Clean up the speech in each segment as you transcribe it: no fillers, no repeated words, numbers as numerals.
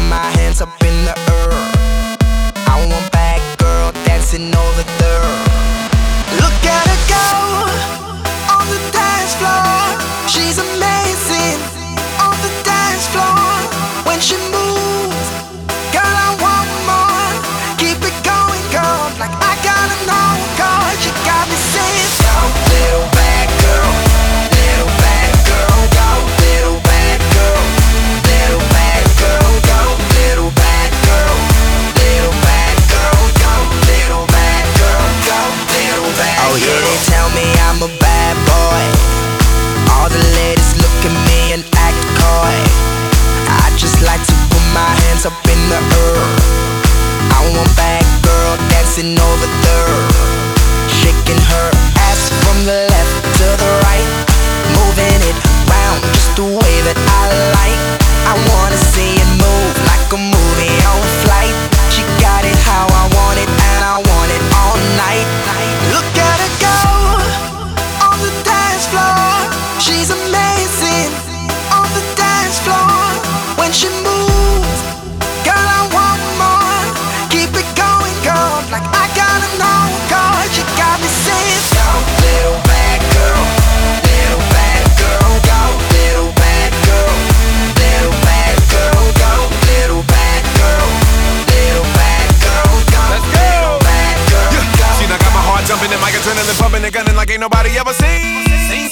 my hands up in the air. I want bad girl dancing over there. Look at her go on the dance floor. She's amazing on the dance floor. When she moves, girl, I want more. Keep it going, girl, like I gotta know, girl. You got me saying, go, little bad girl, little bad girl, go, little bad girl, little bad girl, go, little bad girl, little bad girl, go, little bad girl, go, little bad girl. Oh yeah, they tell me I'm a bad boy. All the ladies look at me and act coy. I just like to put my hands up in the air. I want bad girl dancing over there, shaking her ass from the left to the right, moving it round just the way that I like. I wanna see it move like a movie on flight. She got it how I want it, and I want it all night. Look at her go on the dance floor. She's amazing on the dance floor. When she moves, girl, I want more. Keep it going, girl, like I gotta know, girl. You got me saying, go, little bad girl, little bad girl, go, little bad girl, little bad girl, go, little bad girl, little bad girl, go, little bad girl, go. She done got my heart jumping and my adrenaline pumping and gunning like ain't nobody ever seen.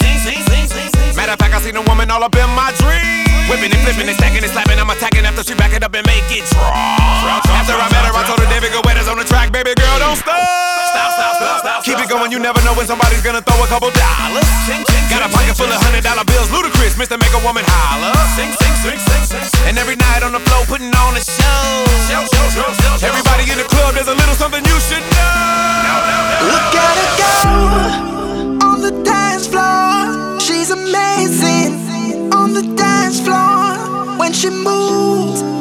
Matter of fact, I seen a woman all up in my dreams. Whipping and flipping and stacking and slapping, I'm attacking after she back it up and make it drop. After I met her, I told her David Guetta's on the track, baby girl, don't stop. Keep it going, you never know when somebody's gonna throw a couple dollars. Got a pocket full of $100 bills, ludicrous, Mr. Make a Woman holler. And every night on the floor, putting on a show. Everybody in the club, there's a little something you should know. Look at her go on the dance floor. She's amazing on the dance floor. When she moves,